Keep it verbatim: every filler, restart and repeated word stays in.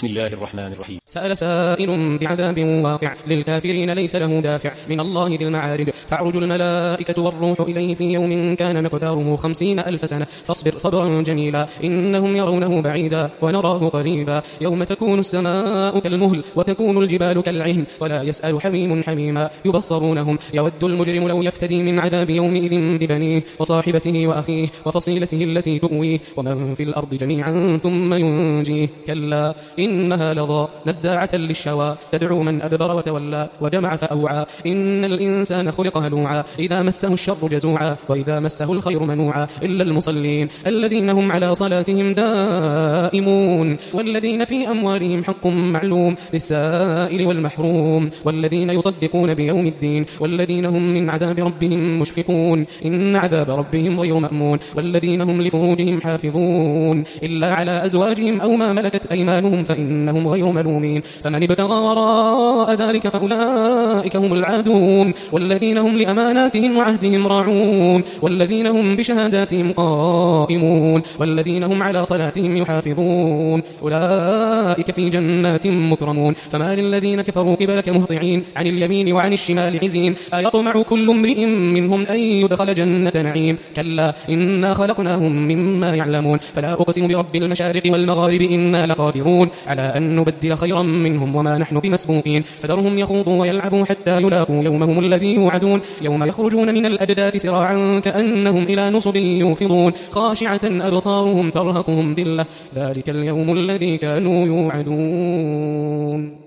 بسم الله الرحمن الرحيم. سأل سائل بعذاب واقع للكافرين ليس له دافع من الله ذي المعارج. تعرج الملائكة والروح إليه في يوم كان مقداره خمسين ألف سنة فاصبر صبرا جميلا إنهم يرونه بعيدا ونراه قريبا يوم تكون السماء كالمهل وتكون الجبال كالعهن ولا يسأل حميم حميما يبصرونهم يود المجرم لو يفتدي من عذاب يومئذ ببنيه وصاحبته وأخيه وفصيلته التي تؤويه ومن في الأرض جميعا ثم ينجيه كلا إنها لظى نزاعة للشوى تدعو من أدبر وتولى وجمع فأوعى إن الإنسان خلق هلوعا إذا مسه الشر جزوعا وإذا مسه الخير منوعا إلا المصلين الذين هم على صلاتهم دائمون والذين في أموالهم حق معلوم للسائل والمحروم والذين يصدقون بيوم الدين والذين هم من عذاب ربهم مشفقون إن عذاب ربهم غير مأمون والذين هم لفروجهم حافظون إلا على أزواجهم أو ما ملكت أيمانهم فإنهم غير ملومين فمن ابتغى وراء ذلك فأولئك هم العادون والذين هم لأماناتهم وعهدهم راعون والذين هم بشهاداتهم قائمون والذين هم على صلاتهم يحافظون أولئك في جنات مكرمون فما للذين كفروا قبلك مهطعين عن اليمين وعن الشمال عزين أيطمع كل امرئ منهم أن يدخل جنة نعيم كلا إنا خلقناهم مما يعلمون فلا أقسم برب المشارق والمغارب إنا لقادرون على أن نبدل خيرا منهم وما نحن بمسبوقين فذرهم يخوضوا ويلعبوا حتى يلاقوا يومهم الذي يوعدون يوم يخرجون من الأجداث سراعا كأنهم إلى نصب يوفضون خاشعة أبصارهم ترهقهم ذلة ذلك اليوم الذي كانوا يوعدون.